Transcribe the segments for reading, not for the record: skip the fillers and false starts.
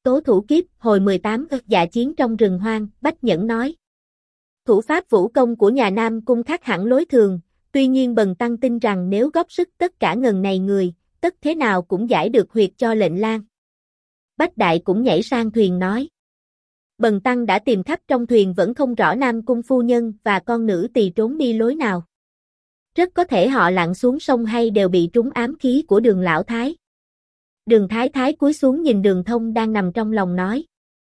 Tố thủ kiếp, hồi 18, dạ chiến trong rừng hoang, Bách Nhẫn nói. Thủ pháp vũ công của nhà Nam Cung khác hẳn lối thường, tuy nhiên Bần Tăng tin rằng nếu góp sức tất cả ngần này người, tất thế nào cũng giải được huyệt cho lệnh lang. Bách Đại cũng nhảy sang thuyền nói. Bần Tăng đã tìm khắp trong thuyền vẫn không rõ Nam Cung phu nhân và con nữ tỳ trốn đi lối nào. Rất có thể họ lặn xuống sông hay đều bị trúng ám khí của Đường lão thái. Đường Thái Thái cúi xuống nhìn Đường Thông đang nằm trong lòng nói.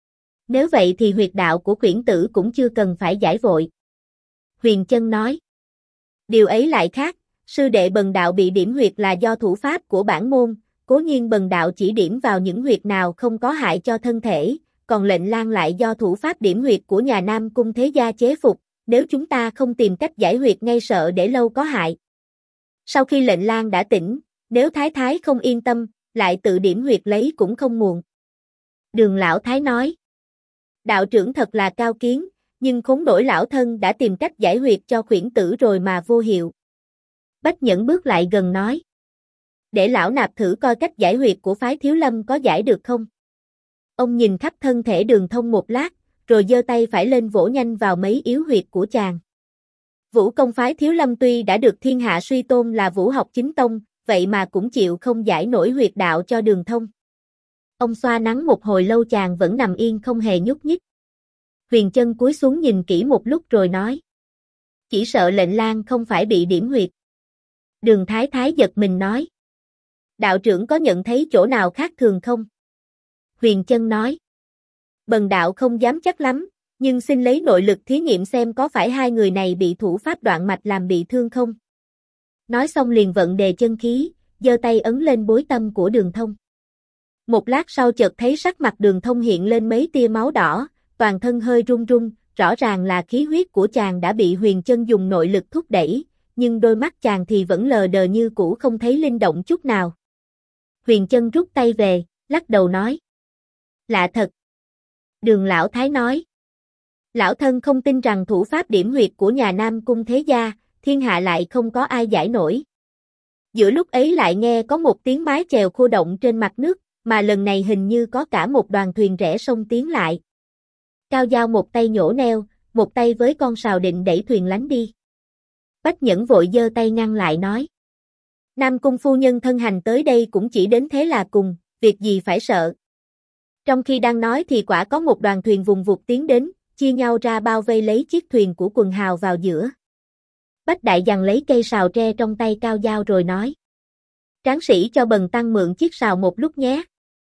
Nếu vậy thì huyệt đạo của khuyển tử cũng chưa cần phải giải vội. Huyền Chân nói. Điều ấy lại khác, sư đệ Bần đạo bị điểm huyệt là do thủ pháp của bản môn, cố nhiên Bần đạo chỉ điểm vào những huyệt nào không có hại cho thân thể, còn lệnh lang lại do thủ pháp điểm huyệt của nhà Nam Cung thế gia chế phục, nếu chúng ta không tìm cách giải huyệt ngay sợ để lâu có hại. Sau khi lệnh lang đã tỉnh, nếu Thái Thái không yên tâm, lại tự điểm huyệt lấy cũng không muộn. Đường lão thái nói. Đạo trưởng thật là cao kiến, nhưng khốn nổi lão thân đã tìm cách giải huyệt cho khuyển tử rồi mà vô hiệu. Bách Nhẫn bước lại gần nói. Để lão nạp thử coi cách giải huyệt của phái Thiếu Lâm có giải được không? Ông nhìn khắp thân thể Đường Thông một lát, rồi giơ tay phải lên vỗ nhanh vào mấy yếu huyệt của chàng. Vũ công phái Thiếu Lâm tuy đã được thiên hạ suy tôn là vũ học chính tông, vậy mà cũng chịu không giải nổi huyệt đạo cho Đường Thông. Ông xoa nắng một hồi lâu chàng vẫn nằm yên không hề nhúc nhích. Huyền Chân cúi xuống nhìn kỹ một lúc rồi nói. Chỉ sợ lệnh lang không phải bị điểm huyệt. Đường Thái Thái giật mình nói. Đạo trưởng có nhận thấy chỗ nào khác thường không? Huyền Chân nói. Bần đạo không dám chắc lắm, nhưng xin lấy nội lực thí nghiệm xem có phải hai người này bị thủ pháp đoạn mạch làm bị thương không? Nói xong liền vận đề chân khí, giơ tay ấn lên bối tâm của Đường Thông. Một lát sau chợt thấy sắc mặt Đường Thông hiện lên mấy tia máu đỏ, toàn thân hơi run run, rõ ràng là khí huyết của chàng đã bị Huyền Chân dùng nội lực thúc đẩy, nhưng đôi mắt chàng thì vẫn lờ đờ như cũ không thấy linh động chút nào. Huyền Chân rút tay về, lắc đầu nói. Lạ thật. Đường lão thái nói. Lão thân không tin rằng thủ pháp điểm huyệt của nhà Nam Cung thế gia, thiên hạ lại không có ai giải nổi. Giữa lúc ấy lại nghe có một tiếng mái chèo khô động trên mặt nước, mà lần này hình như có cả một đoàn thuyền rẽ sông tiến lại. Cao Dao một tay nhổ neo, một tay với con sào định đẩy thuyền lánh đi. Bách Nhẫn vội giơ tay ngăn lại nói. Nam Cung phu nhân thân hành tới đây cũng chỉ đến thế là cùng, việc gì phải sợ. Trong khi đang nói thì quả có một đoàn thuyền vùng vụt tiến đến, chia nhau ra bao vây lấy chiếc thuyền của quần hào vào giữa. Bách Đại giằng lấy cây sào tre trong tay Cao Dao rồi nói. Tráng sĩ cho Bần Tăng mượn chiếc sào một lúc nhé.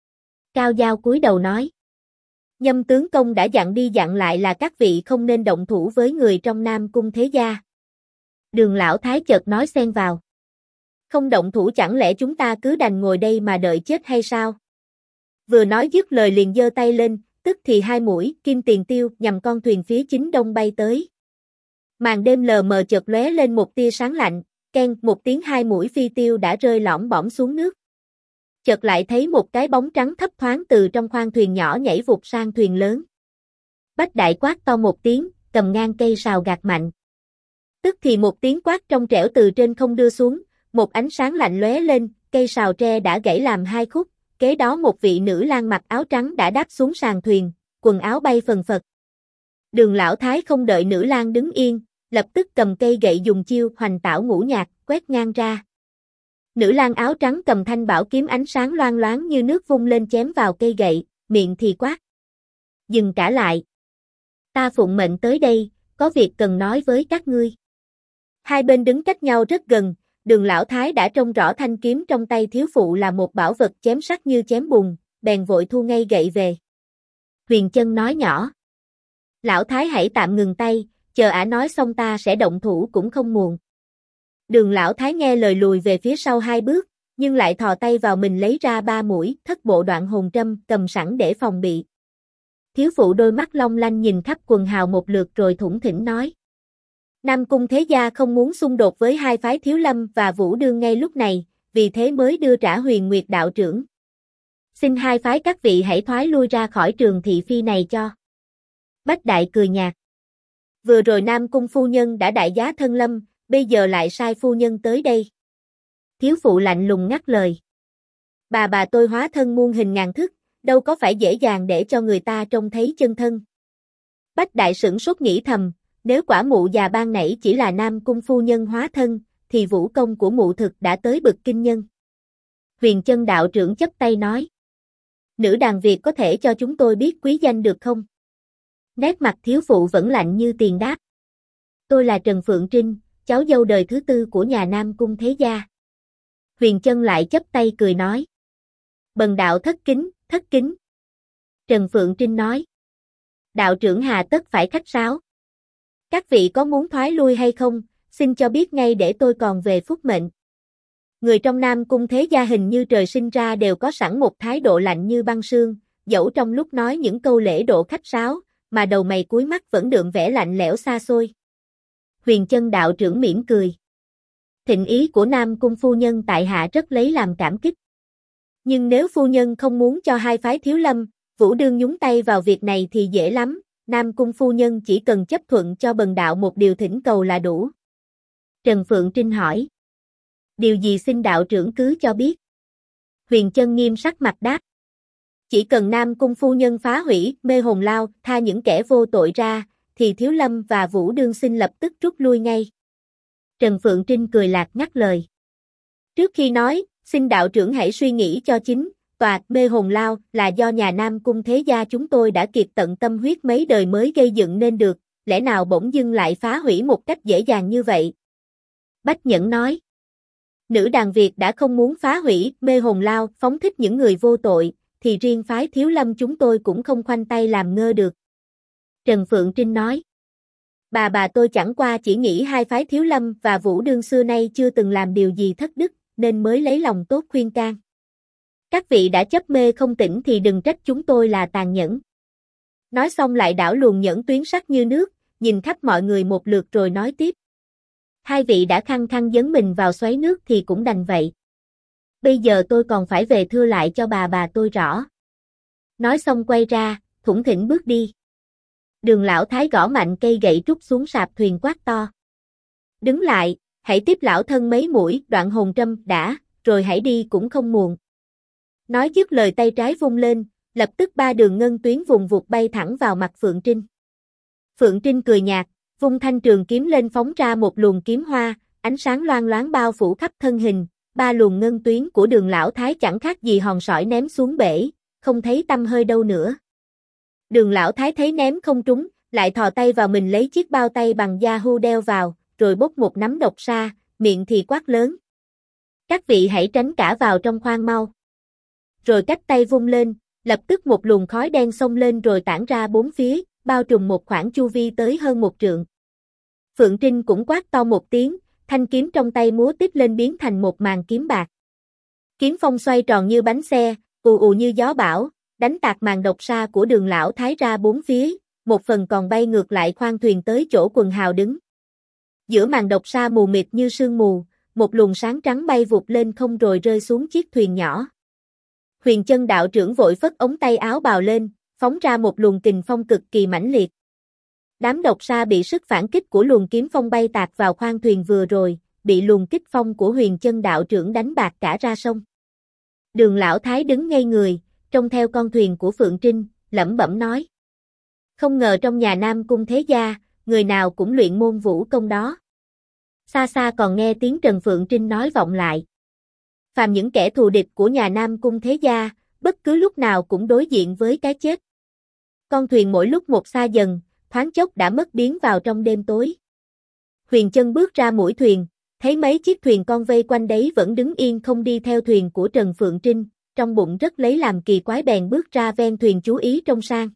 Cao Dao cúi đầu nói. Nhâm tướng công đã dặn đi dặn lại là các vị không nên động thủ với người trong Nam Cung thế gia. Đường lão thái chợt nói xen vào. Không động thủ chẳng lẽ chúng ta cứ đành ngồi đây mà đợi chết hay sao? Vừa nói dứt lời liền giơ tay lên, tức thì hai mũi kim tiền tiêu nhằm con thuyền phía chính đông bay tới. Màn đêm lờ mờ chợt lóe lên một tia sáng lạnh, keng một tiếng hai mũi phi tiêu đã rơi lõm bõm xuống nước. Chợt lại thấy một cái bóng trắng thấp thoáng từ trong khoang thuyền nhỏ nhảy vụt sang thuyền lớn. Bách Đại quát to một tiếng, cầm ngang cây sào gạt mạnh. Tức thì một tiếng quát trong trẻo từ trên không đưa xuống, một ánh sáng lạnh lóe lên, cây sào tre đã gãy làm hai khúc, kế đó một vị nữ lang mặc áo trắng đã đáp xuống sàn thuyền, quần áo bay phần phật. Đường lão thái không đợi nữ lang đứng yên, lập tức cầm cây gậy dùng chiêu hoành tảo ngũ nhạc, quét ngang ra. Nữ lang áo trắng cầm thanh bảo kiếm ánh sáng loang loáng như nước vung lên chém vào cây gậy, miệng thì quát. Dừng cả lại. Ta phụng mệnh tới đây, có việc cần nói với các ngươi. Hai bên đứng cách nhau rất gần, Đường lão thái đã trông rõ thanh kiếm trong tay thiếu phụ là một bảo vật chém sắc như chém bùn, bèn vội thu ngay gậy về. Huyền Chân nói nhỏ. Lão thái hãy tạm ngừng tay, chờ ả nói xong ta sẽ động thủ cũng không muộn. Đường lão thái nghe lời lùi về phía sau hai bước, nhưng lại thò tay vào mình lấy ra ba mũi thất bộ đoạn hồn trâm cầm sẵn để phòng bị. Thiếu phụ đôi mắt long lanh nhìn khắp quần hào một lượt rồi thủng thỉnh nói. Nam Cung thế gia không muốn xung đột với hai phái Thiếu Lâm và Vũ Đương ngay lúc này, vì thế mới đưa trả Huyền Nguyệt đạo trưởng. Xin hai phái các vị hãy thoái lui ra khỏi trường thị phi này cho. Bách Đại cười nhạt. Vừa rồi Nam Cung phu nhân đã đại giá thân lâm, bây giờ lại sai phu nhân tới đây. Thiếu phụ lạnh lùng ngắt lời. Bà tôi hóa thân muôn hình ngàn thức, đâu có phải dễ dàng để cho người ta trông thấy chân thân. Bách Đại sửng sốt nghĩ thầm, nếu quả mụ già ban nãy chỉ là Nam Cung phu nhân hóa thân, thì vũ công của mụ thực đã tới bực kinh nhân. Huyền Chân đạo trưởng chắp tay nói. Nữ đàn Việt có thể cho chúng tôi biết quý danh được không? Nét mặt thiếu phụ vẫn lạnh như tiền đáp. Tôi là Trần Phượng Trinh, cháu dâu đời thứ tư của nhà Nam Cung thế gia. Huyền Chân lại chắp tay cười nói. Bần đạo thất kính, thất kính. Trần Phượng Trinh nói. Đạo trưởng hà tất phải khách sáo. Các vị có muốn thoái lui hay không, xin cho biết ngay để tôi còn về phúc mệnh. Người trong Nam Cung thế gia hình như trời sinh ra đều có sẵn một thái độ lạnh như băng sương, dẫu trong lúc nói những câu lễ độ khách sáo, mà đầu mày cuối mắt vẫn đượm vẻ lạnh lẽo xa xôi. Huyền Chân đạo trưởng mỉm cười. Thịnh ý của Nam Cung phu nhân tại hạ rất lấy làm cảm kích. Nhưng nếu phu nhân không muốn cho hai phái Thiếu Lâm, Vũ Đương nhúng tay vào việc này thì dễ lắm, Nam Cung phu nhân chỉ cần chấp thuận cho bần đạo một điều thỉnh cầu là đủ. Trần Phượng Trinh hỏi. Điều gì xin đạo trưởng cứ cho biết. Huyền Chân nghiêm sắc mặt đáp. Chỉ cần Nam Cung phu nhân phá hủy Mê Hồn Lao, tha những kẻ vô tội ra, thì Thiếu Lâm và Vũ Đương xin lập tức rút lui ngay. Trần Phượng Trinh cười lạc ngắt lời. Trước khi nói, xin đạo trưởng hãy suy nghĩ cho chính, tòa Mê Hồn Lao là do nhà Nam Cung thế gia chúng tôi đã kiệt tận tâm huyết mấy đời mới gây dựng nên được, lẽ nào bỗng dưng lại phá hủy một cách dễ dàng như vậy? Bách Nhẫn nói. Nữ đàn Việt đã không muốn phá hủy Mê Hồn Lao, phóng thích những người vô tội, thì riêng phái Thiếu Lâm chúng tôi cũng không khoanh tay làm ngơ được. Trần Phượng Trinh nói. Bà tôi chẳng qua chỉ nghĩ hai phái Thiếu Lâm và Vũ Đương xưa nay chưa từng làm điều gì thất đức, nên mới lấy lòng tốt khuyên can. Các vị đã chấp mê không tỉnh thì đừng trách chúng tôi là tàn nhẫn. Nói xong lại đảo luồng nhẫn tuyến sắc như nước, nhìn khắp mọi người một lượt rồi nói tiếp. Hai vị đã khăng khăng dấn mình vào xoáy nước thì cũng đành vậy. Bây giờ tôi còn phải về thưa lại cho bà tôi rõ. Nói xong quay ra, thủng thỉnh bước đi. Đường lão thái gõ mạnh cây gậy trúc xuống sạp thuyền quát to. Đứng lại, hãy tiếp lão thân mấy mũi đoạn hồn trâm đã, rồi hãy đi cũng không muộn. Nói dứt lời tay trái vung lên, lập tức ba đường ngân tuyến vùng vụt bay thẳng vào mặt Phượng Trinh. Phượng Trinh cười nhạt, vung thanh trường kiếm lên phóng ra một luồng kiếm hoa, ánh sáng loang loáng bao phủ khắp thân hình, ba luồng ngân tuyến của đường lão thái chẳng khác gì hòn sỏi ném xuống bể, không thấy tăm hơi đâu nữa. Đường lão thái thấy ném không trúng, lại thò tay vào mình lấy chiếc bao tay bằng da hưu đeo vào, rồi bốc một nắm độc sa, miệng thì quát lớn. Các vị hãy tránh cả vào trong khoang mau. Rồi cách tay vung lên, lập tức một luồng khói đen xông lên rồi tản ra bốn phía, bao trùm một khoảng chu vi tới hơn 1 trượng. Phượng Trinh cũng quát to một tiếng, thanh kiếm trong tay múa tiếp lên biến thành một màn kiếm bạc. Kiếm phong xoay tròn như bánh xe, ù ù như gió bão, đánh tạc màn độc sa của đường lão thái ra bốn phía, một phần còn bay ngược lại khoang thuyền tới chỗ quần hào đứng. Giữa màn độc sa mù mịt như sương mù, một luồng sáng trắng bay vụt lên không rồi rơi xuống chiếc thuyền nhỏ. Huyền Chân đạo trưởng vội phất ống tay áo bào lên, phóng ra một luồng kình phong cực kỳ mãnh liệt. Đám độc sa bị sức phản kích của luồng kiếm phong bay tạc vào khoang thuyền vừa rồi, bị luồng kích phong của Huyền Chân đạo trưởng đánh bạc cả ra sông. Đường lão thái đứng ngây người, trông theo con thuyền của Phượng Trinh, lẩm bẩm nói. Không ngờ trong nhà Nam Cung thế gia, người nào cũng luyện môn vũ công đó. Xa xa còn nghe tiếng Trần Phượng Trinh nói vọng lại. Phàm những kẻ thù địch của nhà Nam Cung thế gia, bất cứ lúc nào cũng đối diện với cái chết. Con thuyền mỗi lúc một xa dần, thoáng chốc đã mất biến vào trong đêm tối. Huyền Chân bước ra mũi thuyền, thấy mấy chiếc thuyền con vây quanh đấy vẫn đứng yên không đi theo thuyền của Trần Phượng Trinh, trong bụng rất lấy làm kỳ quái bèn bước ra ven thuyền chú ý trông sang.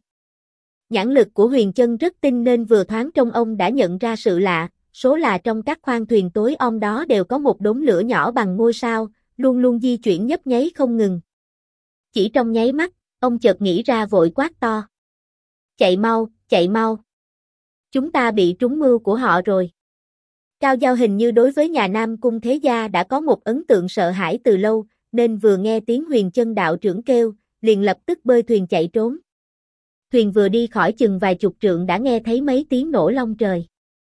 Nhãn lực của Huyền Chân rất tinh nên vừa thoáng trông ông đã nhận ra sự lạ, số là trong các khoang thuyền tối om đó đều có một đốm lửa nhỏ bằng ngôi sao, luôn luôn di chuyển nhấp nháy không ngừng. Chỉ trong nháy mắt, ông chợt nghĩ ra vội quát to. Chạy mau, chạy mau. Chúng ta bị trúng mưu của họ rồi. Cao Giao hình như đối với nhà Nam Cung thế gia đã có một ấn tượng sợ hãi từ lâu, nên vừa nghe tiếng Huyền Chân đạo trưởng kêu, liền lập tức bơi thuyền chạy trốn. Thuyền vừa đi khỏi chừng vài chục trượng đã nghe thấy mấy tiếng nổ long trời.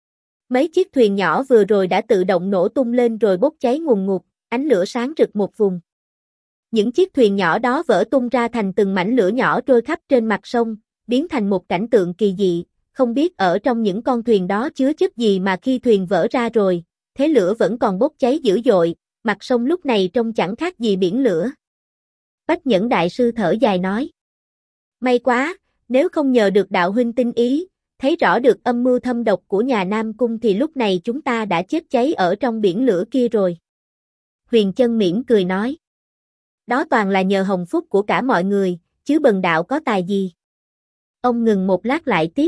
Mấy chiếc thuyền nhỏ vừa rồi đã tự động nổ tung lên rồi bốc cháy ngùn ngụt, ánh lửa sáng rực một vùng. Những chiếc thuyền nhỏ đó vỡ tung ra thành từng mảnh lửa nhỏ trôi khắp trên mặt sông, biến thành một cảnh tượng kỳ dị, không biết ở trong những con thuyền đó chứa chất gì mà khi thuyền vỡ ra rồi, thế lửa vẫn còn bốc cháy dữ dội, mặt sông lúc này trông chẳng khác gì biển lửa. Bách Nhẫn Đại Sư thở dài nói. May quá, nếu không nhờ được đạo huynh tinh ý, thấy rõ được âm mưu thâm độc của nhà Nam Cung thì lúc này chúng ta đã chết cháy ở trong biển lửa kia rồi. Huyền Chân mỉm cười nói. Đó toàn là nhờ hồng phúc của cả mọi người, chứ bần đạo có tài gì. Ông ngừng một lát lại tiếp.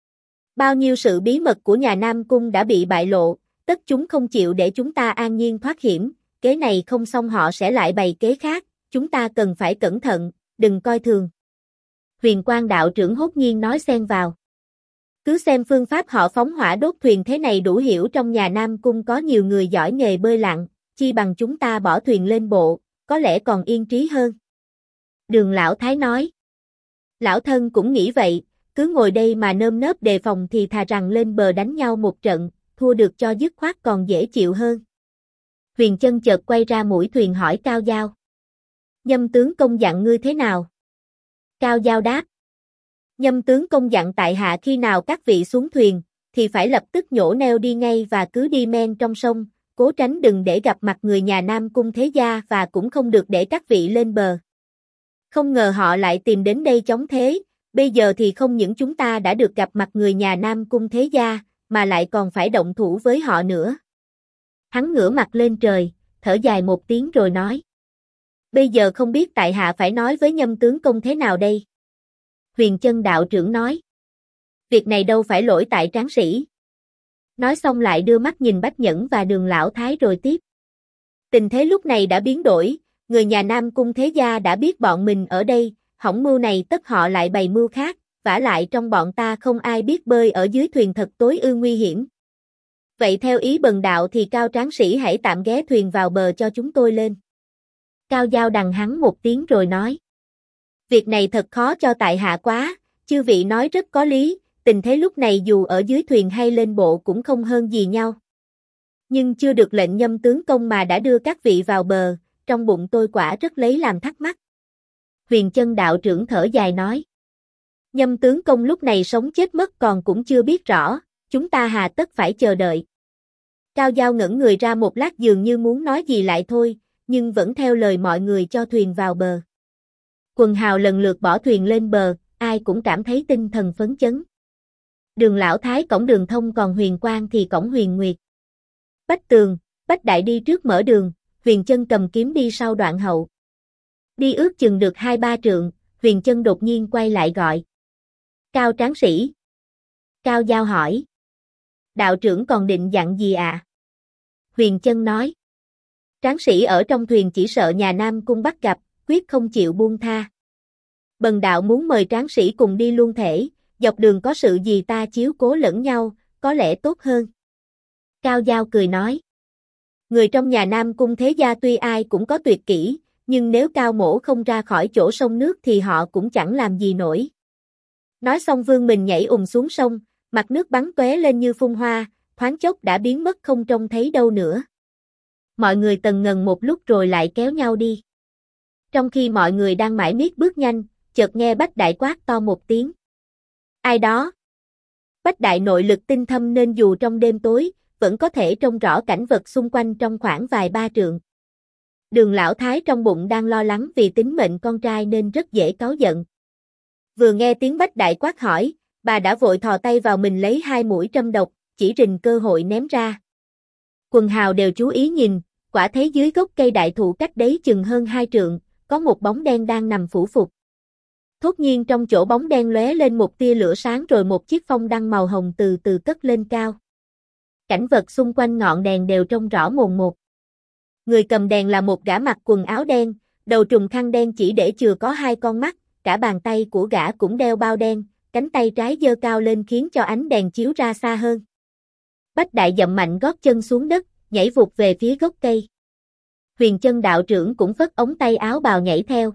Bao nhiêu sự bí mật của nhà Nam Cung đã bị bại lộ, tất chúng không chịu để chúng ta an nhiên thoát hiểm, kế này không xong họ sẽ lại bày kế khác, chúng ta cần phải cẩn thận, đừng coi thường. Huyền Quang đạo trưởng hốt nhiên nói xen vào. Cứ xem phương pháp họ phóng hỏa đốt thuyền thế này đủ hiểu trong nhà Nam Cung có nhiều người giỏi nghề bơi lặn, chi bằng chúng ta bỏ thuyền lên bộ, có lẽ còn yên trí hơn. Đường Lão Thái nói. Lão thân cũng nghĩ vậy, cứ ngồi đây mà nơm nớp đề phòng thì thà rằng lên bờ đánh nhau một trận, thua được cho dứt khoát còn dễ chịu hơn. Huyền Chân chợt quay ra mũi thuyền hỏi Cao Dao. Nhâm tướng công dặn ngươi thế nào? Cao Dao đáp. Nhâm tướng công dặn tại hạ khi nào các vị xuống thuyền, thì phải lập tức nhổ neo đi ngay và cứ đi men trong sông, cố tránh đừng để gặp mặt người nhà Nam Cung thế gia và cũng không được để các vị lên bờ. Không ngờ họ lại tìm đến đây chống thế, bây giờ thì không những chúng ta đã được gặp mặt người nhà Nam Cung thế gia, mà lại còn phải động thủ với họ nữa. Hắn ngửa mặt lên trời, thở dài một tiếng rồi nói. Bây giờ không biết tại hạ phải nói với Nhâm tướng công thế nào đây? Huyền Chân đạo trưởng nói. Việc này đâu phải lỗi tại tráng sĩ. Nói xong lại đưa mắt nhìn Bách Nhẫn và Đường Lão Thái rồi tiếp. Tình thế lúc này đã biến đổi, người nhà Nam Cung thế gia đã biết bọn mình ở đây, hỏng mưu này tất họ lại bày mưu khác, vả lại trong bọn ta không ai biết bơi ở dưới thuyền thật tối ư nguy hiểm. Vậy theo ý bần đạo thì Cao tráng sĩ hãy tạm ghé thuyền vào bờ cho chúng tôi lên. Cao Dao đằng hắn một tiếng rồi nói. Việc này thật khó cho tại hạ quá, chư vị nói rất có lý, tình thế lúc này dù ở dưới thuyền hay lên bộ cũng không hơn gì nhau. Nhưng chưa được lệnh Nhâm tướng công mà đã đưa các vị vào bờ, trong bụng tôi quả rất lấy làm thắc mắc. Huyền Chân đạo trưởng thở dài nói. Nhâm tướng công lúc này sống chết mất còn cũng chưa biết rõ, chúng ta hà tất phải chờ đợi. Cao Dao ngẩn người ra một lát dường như muốn nói gì lại thôi, nhưng vẫn theo lời mọi người cho thuyền vào bờ. Quần hào lần lượt bỏ thuyền lên bờ, ai cũng cảm thấy tinh thần phấn chấn. Đường Lão Thái cõng Đường Thông còn Huyền Quang thì cõng Huyền Nguyệt. Bách Tường, Bách Đại đi trước mở đường, Huyền Chân cầm kiếm đi sau đoạn hậu. Đi ước chừng được 2-3 trượng, Huyền Chân đột nhiên quay lại gọi. Cao tráng sĩ. Cao Dao hỏi. Đạo trưởng còn định dặn gì ạ? Huyền Chân nói. Tráng sĩ ở trong thuyền chỉ sợ nhà Nam Cung bắt gặp, quyết không chịu buông tha. Bần đạo muốn mời tráng sĩ cùng đi luôn thể, dọc đường có sự gì ta chiếu cố lẫn nhau, có lẽ tốt hơn. Cao Dao cười nói. Người trong nhà Nam Cung thế gia tuy ai cũng có tuyệt kỹ, nhưng nếu Cao mỗ không ra khỏi chỗ sông nước thì họ cũng chẳng làm gì nổi. Nói xong vương mình nhảy xuống sông, mặt nước bắn tóe lên như phun hoa, thoáng chốc đã biến mất không trông thấy đâu nữa. Mọi người tần ngần một lúc rồi lại kéo nhau đi. Trong khi mọi người đang mải miết bước nhanh, chợt nghe Bách Đại quát to một tiếng. Ai đó? Bách Đại nội lực tinh thâm nên dù trong đêm tối, vẫn có thể trông rõ cảnh vật xung quanh trong khoảng vài ba trượng. Đường Lão Thái trong bụng đang lo lắng vì tính mệnh con trai nên rất dễ cáu giận. Vừa nghe tiếng Bách Đại quát hỏi, bà đã vội thò tay vào mình lấy 2 mũi trâm độc, chỉ rình cơ hội ném ra. Quần hào đều chú ý nhìn, quả thấy dưới gốc cây đại thụ cách đấy chừng hơn 2 trượng, có một bóng đen đang nằm phủ phục. Thốt nhiên trong chỗ bóng đen lóe lên một tia lửa sáng rồi một chiếc phong đăng màu hồng từ từ cất lên cao. Cảnh vật xung quanh ngọn đèn đều trông rõ mồn một. Người cầm đèn là một gã mặc quần áo đen, đầu trùm khăn đen chỉ để chừa có 2 con mắt, cả bàn tay của gã cũng đeo bao đen, cánh tay trái giơ cao lên khiến cho ánh đèn chiếu ra xa hơn. Bách Đại dậm mạnh gót chân xuống đất, nhảy vụt về phía gốc cây. Huyền Chân đạo trưởng cũng phất ống tay áo bào nhảy theo.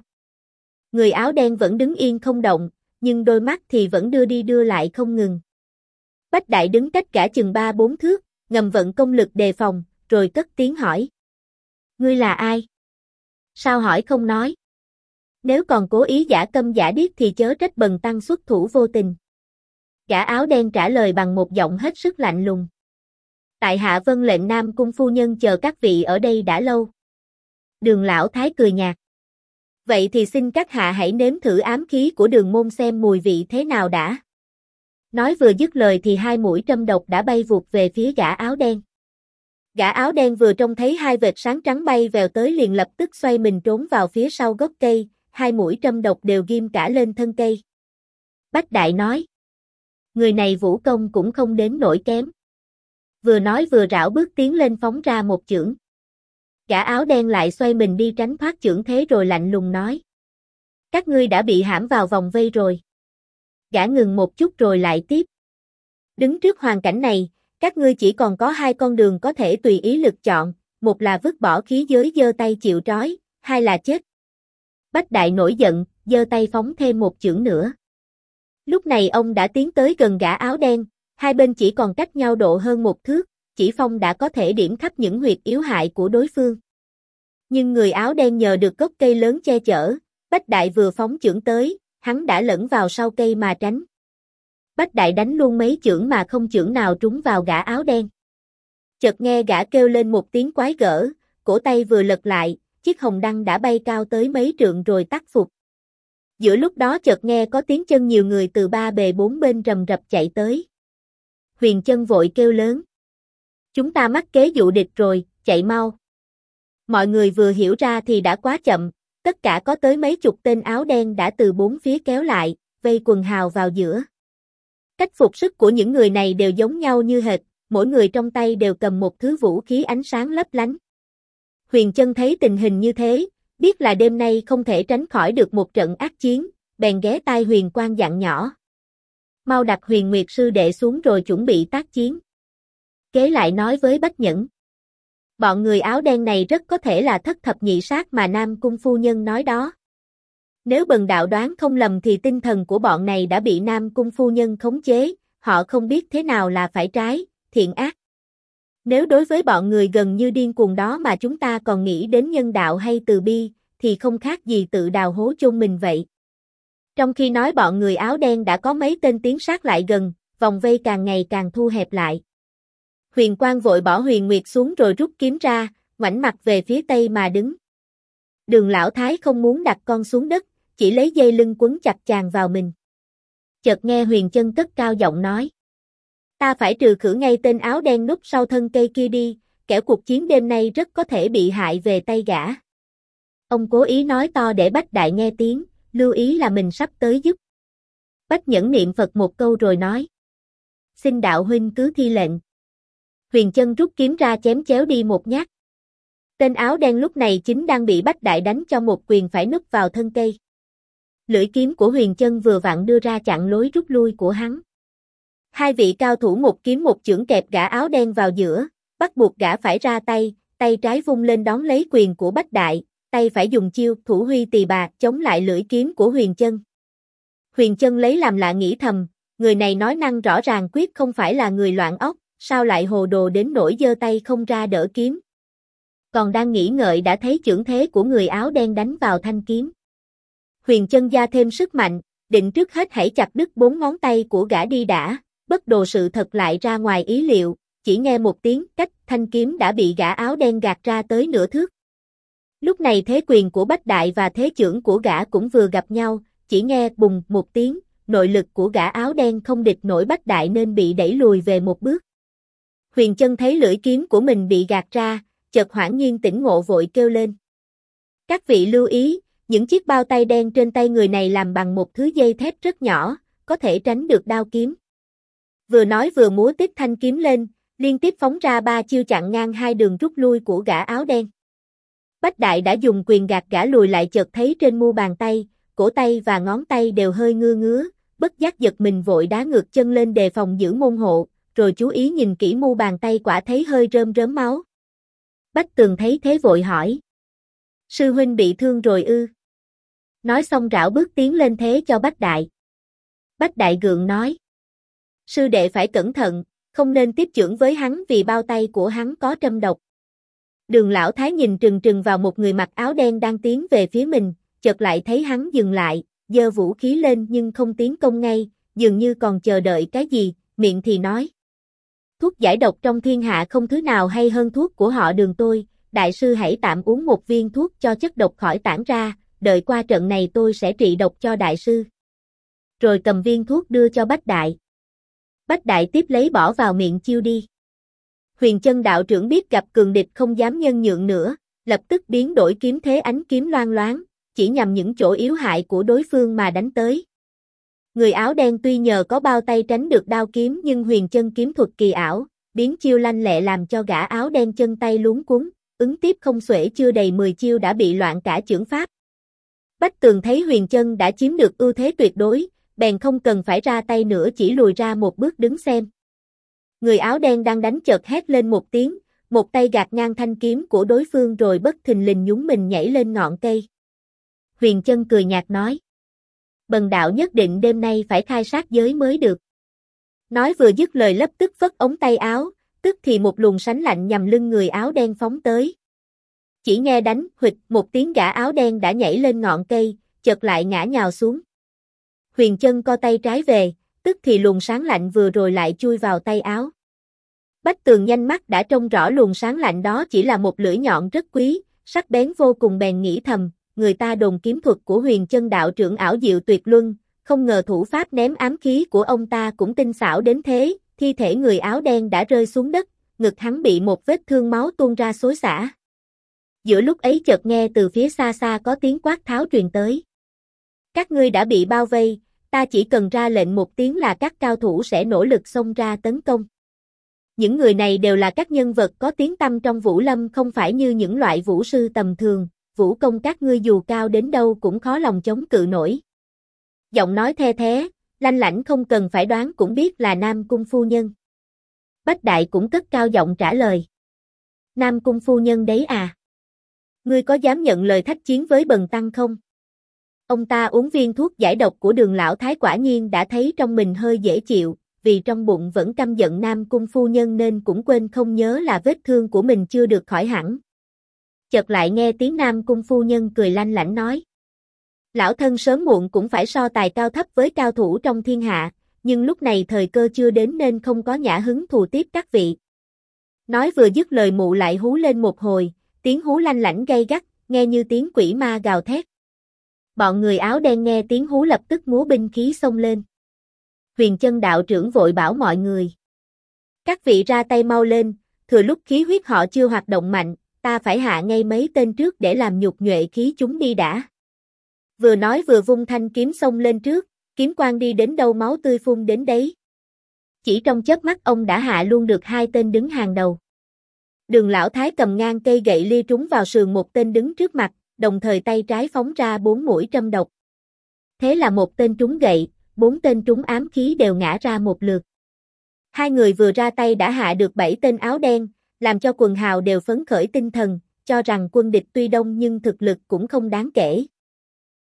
Người áo đen vẫn đứng yên không động, nhưng đôi mắt thì vẫn đưa đi đưa lại không ngừng. Bách Đại đứng cách cả chừng 3-4 thước, ngầm vận công lực đề phòng, rồi cất tiếng hỏi. Ngươi là ai? Sao hỏi không nói? Nếu còn cố ý giả câm giả điếc thì chớ trách bần tăng xuất thủ vô tình. Gã áo đen trả lời bằng một giọng hết sức lạnh lùng. Tại hạ vâng lệnh Nam Cung phu nhân chờ các vị ở đây đã lâu. Đường lão thái cười nhạt. Vậy thì xin các hạ hãy nếm thử ám khí của Đường môn xem mùi vị thế nào đã. Nói vừa dứt lời thì hai mũi trâm độc đã bay vụt về phía gã áo đen. Gã áo đen vừa trông thấy hai vệt sáng trắng bay vèo tới liền lập tức xoay mình trốn vào phía sau gốc cây, hai mũi trâm độc đều ghim cả lên thân cây. Bách Đại nói. Người này vũ công cũng không đến nỗi kém. Vừa nói vừa rảo bước tiến lên phóng ra một chưởng. Gã áo đen lại xoay mình đi tránh thoát chưởng thế rồi lạnh lùng nói. Các ngươi đã bị hãm vào vòng vây rồi. Gã ngừng một chút rồi lại tiếp. Đứng trước hoàn cảnh này, các ngươi chỉ còn có hai con đường có thể tùy ý lựa chọn, một là vứt bỏ khí giới giơ tay chịu trói, hai là chết. Bách Đại nổi giận, giơ tay phóng thêm một chưởng nữa. Lúc này ông đã tiến tới gần gã áo đen, hai bên chỉ còn cách nhau độ hơn một thước, chỉ phong đã có thể điểm khắp những huyệt yếu hại của đối phương. Nhưng người áo đen nhờ được gốc cây lớn che chở, Bách Đại vừa phóng chưởng tới, hắn đã lẫn vào sau cây mà tránh. Bách Đại đánh luôn mấy chưởng mà không chưởng nào trúng vào gã áo đen. Chợt nghe gã kêu lên một tiếng quái gở, cổ tay vừa lật lại, chiếc hồng đăng đã bay cao tới mấy trượng rồi tắt phục. Giữa lúc đó chợt nghe có tiếng chân nhiều người từ ba bề bốn bên rầm rập chạy tới. Huyền Chân vội kêu lớn. Chúng ta mắc kế dụ địch rồi, chạy mau. Mọi người vừa hiểu ra thì đã quá chậm, tất cả có tới mấy chục tên áo đen đã từ bốn phía kéo lại, vây quần hào vào giữa. Cách phục sức của những người này đều giống nhau như hệt, mỗi người trong tay đều cầm một thứ vũ khí ánh sáng lấp lánh. Huyền Chân thấy tình hình như thế, biết là đêm nay không thể tránh khỏi được một trận ác chiến, bèn ghé tai Huyền Quang dặn nhỏ. Mau đặt Huyền Nguyệt sư đệ xuống rồi chuẩn bị tác chiến. Kế lại nói với Bách Nhẫn. Bọn người áo đen này rất có thể là thất thập nhị sát mà Nam Cung phu nhân nói đó. Nếu bần đạo đoán không lầm thì tinh thần của bọn này đã bị Nam Cung phu nhân khống chế, họ không biết thế nào là phải trái, thiện ác. Nếu đối với bọn người gần như điên cuồng đó mà chúng ta còn nghĩ đến nhân đạo hay từ bi, thì không khác gì tự đào hố chôn mình vậy. Trong khi nói bọn người áo đen đã có mấy tên tiến sát lại gần, vòng vây càng ngày càng thu hẹp lại. Huyền Quang vội bỏ Huyền Nguyệt xuống rồi rút kiếm ra, ngoảnh mặt về phía tây mà đứng. Đường lão thái không muốn đặt con xuống đất, chỉ lấy dây lưng quấn chặt chàng vào mình. Chợt nghe Huyền Chân cất cao giọng nói. Ta phải trừ khử ngay tên áo đen núp sau thân cây kia đi, kẻo cuộc chiến đêm nay rất có thể bị hại về tay gã. Ông cố ý nói to để Bách Đại nghe tiếng, lưu ý là mình sắp tới giúp. Bách Nhẫn niệm Phật một câu rồi nói. Xin đạo huynh cứ thi lệnh. Huyền Chân rút kiếm ra chém chéo đi một nhát. Tên áo đen lúc này chính đang bị Bách Đại đánh cho một quyền phải núp vào thân cây. Lưỡi kiếm của Huyền Chân vừa vặn đưa ra chặn lối rút lui của hắn. Hai vị cao thủ một kiếm một chưởng kẹp gã áo đen vào giữa, bắt buộc gã phải ra tay, tay trái vung lên đón lấy quyền của Bách Đại, tay phải dùng chiêu thủ huy tỳ bà chống lại lưỡi kiếm của Huyền Chân. Huyền Chân lấy làm lạ nghĩ thầm, người này nói năng rõ ràng quyết không phải là người loạn óc, sao lại hồ đồ đến nỗi giơ tay không ra đỡ kiếm. Còn đang nghĩ ngợi đã thấy chưởng thế của người áo đen đánh vào thanh kiếm. Huyền Chân gia thêm sức mạnh, định trước hết hãy chặt đứt 4 ngón tay của gã đi đã, bất đồ sự thật lại ra ngoài ý liệu, chỉ nghe một tiếng cách thanh kiếm đã bị gã áo đen gạt ra tới nửa thước. Lúc này thế quyền của Bách Đại và thế chưởng của gã cũng vừa gặp nhau, chỉ nghe bùng một tiếng, nội lực của gã áo đen không địch nổi Bách Đại nên bị đẩy lùi về một bước. Huyền Chân thấy lưỡi kiếm của mình bị gạt ra, chợt hoảng nhiên tỉnh ngộ vội kêu lên. Các vị lưu ý, những chiếc bao tay đen trên tay người này làm bằng một thứ dây thép rất nhỏ, có thể tránh được đao kiếm. Vừa nói vừa múa tiếp thanh kiếm lên, liên tiếp phóng ra 3 chiêu chặn ngang hai đường rút lui của gã áo đen. Bách Đại đã dùng quyền gạt gã lùi lại chợt thấy trên mu bàn tay, cổ tay và ngón tay đều hơi ngứa ngứa, bất giác giật mình vội đá ngược chân lên đề phòng giữ môn hộ, rồi chú ý nhìn kỹ mu bàn tay quả thấy hơi rơm rớm máu. Bách Tường thấy thế vội hỏi. Sư huynh bị thương rồi ư? Nói xong rảo bước tiến lên thế cho Bách Đại. Bách Đại gượng nói. Sư đệ phải cẩn thận, không nên tiếp chưởng với hắn vì bao tay của hắn có trâm độc. Đường Lão Thái nhìn trừng trừng vào một người mặc áo đen đang tiến về phía mình, chợt lại thấy hắn dừng lại, giơ vũ khí lên nhưng không tiến công ngay, dường như còn chờ đợi cái gì, miệng thì nói. Thuốc giải độc trong thiên hạ không thứ nào hay hơn thuốc của họ Đường tôi, đại sư hãy tạm uống một viên thuốc cho chất độc khỏi tản ra, đợi qua trận này tôi sẽ trị độc cho đại sư. Rồi cầm viên thuốc đưa cho Bách Đại. Bách Đại tiếp lấy bỏ vào miệng chiêu đi. Huyền Chân đạo trưởng biết gặp cường địch không dám nhân nhượng nữa, lập tức biến đổi kiếm thế, ánh kiếm loang loáng, chỉ nhằm những chỗ yếu hại của đối phương mà đánh tới. Người áo đen tuy nhờ có bao tay tránh được đao kiếm nhưng Huyền Chân kiếm thuật kỳ ảo, biến chiêu lanh lẹ làm cho gã áo đen chân tay luống cuống, ứng tiếp không xuể chưa đầy 10 chiêu đã bị loạn cả chưởng pháp. Bách Tường thấy Huyền Chân đã chiếm được ưu thế tuyệt đối, bèn không cần phải ra tay nữa, chỉ lùi ra một bước đứng xem. Người áo đen đang đánh chợt hét lên một tiếng, một tay gạt ngang thanh kiếm của đối phương rồi bất thình lình nhún mình nhảy lên ngọn cây. Huyền Chân cười nhạt nói. Bần đạo nhất định đêm nay phải khai sát giới mới được. Nói vừa dứt lời lập tức phất ống tay áo, tức thì một luồng sánh lạnh nhằm lưng người áo đen phóng tới. Chỉ nghe đánh huỵch một tiếng, gã áo đen đã nhảy lên ngọn cây, chợt lại ngã nhào xuống. Huyền Chân co tay trái về, tức thì luồng sáng lạnh vừa rồi lại chui vào tay áo. Bách Tường nhanh mắt đã trông rõ luồng sáng lạnh đó chỉ là một lưỡi nhọn rất quý, sắc bén vô cùng, bèn nghĩ thầm, người ta đồn kiếm thuật của Huyền Chân đạo trưởng ảo diệu tuyệt luân, không ngờ thủ pháp ném ám khí của ông ta cũng tinh xảo đến thế. Thi thể người áo đen đã rơi xuống đất, ngực hắn bị một vết thương, máu tuôn ra xối xả. Giữa lúc ấy chợt nghe từ phía xa xa có tiếng quát tháo truyền tới. Các ngươi đã bị bao vây, ta chỉ cần ra lệnh một tiếng là các cao thủ sẽ nỗ lực xông ra tấn công. Những người này đều là các nhân vật có tiếng tăm trong Vũ Lâm, không phải như những loại vũ sư tầm thường, vũ công các ngươi dù cao đến đâu cũng khó lòng chống cự nổi. Giọng nói the thé, lanh lảnh không cần phải đoán cũng biết là Nam Cung phu nhân. Bách Đại cũng cất cao giọng trả lời. Nam Cung phu nhân đấy à? Ngươi có dám nhận lời thách chiến với bần tăng không? Ông ta uống viên thuốc giải độc của Đường Lão Thái quả nhiên đã thấy trong mình hơi dễ chịu, vì trong bụng vẫn căm giận Nam Cung phu nhân nên cũng quên không nhớ là vết thương của mình chưa được khỏi hẳn. Chợt lại nghe tiếng Nam Cung phu nhân cười lanh lảnh nói. Lão thân sớm muộn cũng phải so tài cao thấp với cao thủ trong thiên hạ, nhưng lúc này thời cơ chưa đến nên không có nhã hứng thù tiếp các vị. Nói vừa dứt lời mụ lại hú lên một hồi, tiếng hú lanh lảnh gay gắt, nghe như tiếng quỷ ma gào thét. Bọn người áo đen nghe tiếng hú lập tức múa binh khí xông lên. Huyền Chân đạo trưởng vội bảo mọi người. Các vị ra tay mau lên, thừa lúc khí huyết họ chưa hoạt động mạnh, ta phải hạ ngay mấy tên trước để làm nhục nhuệ khí chúng đi đã. Vừa nói vừa vung thanh kiếm xông lên trước, kiếm quang đi đến đâu máu tươi phun đến đấy. Chỉ trong chớp mắt ông đã hạ luôn được hai tên đứng hàng đầu. Đường Lão Thái cầm ngang cây gậy lia trúng vào sườn một tên đứng trước mặt, đồng thời tay trái phóng ra 4 mũi trâm độc. Thế là một tên trúng gậy, 4 tên trúng ám khí đều ngã ra một lượt. Hai người vừa ra tay đã hạ được 7 tên áo đen, làm cho quần hào đều phấn khởi tinh thần, cho rằng quân địch tuy đông nhưng thực lực cũng không đáng kể.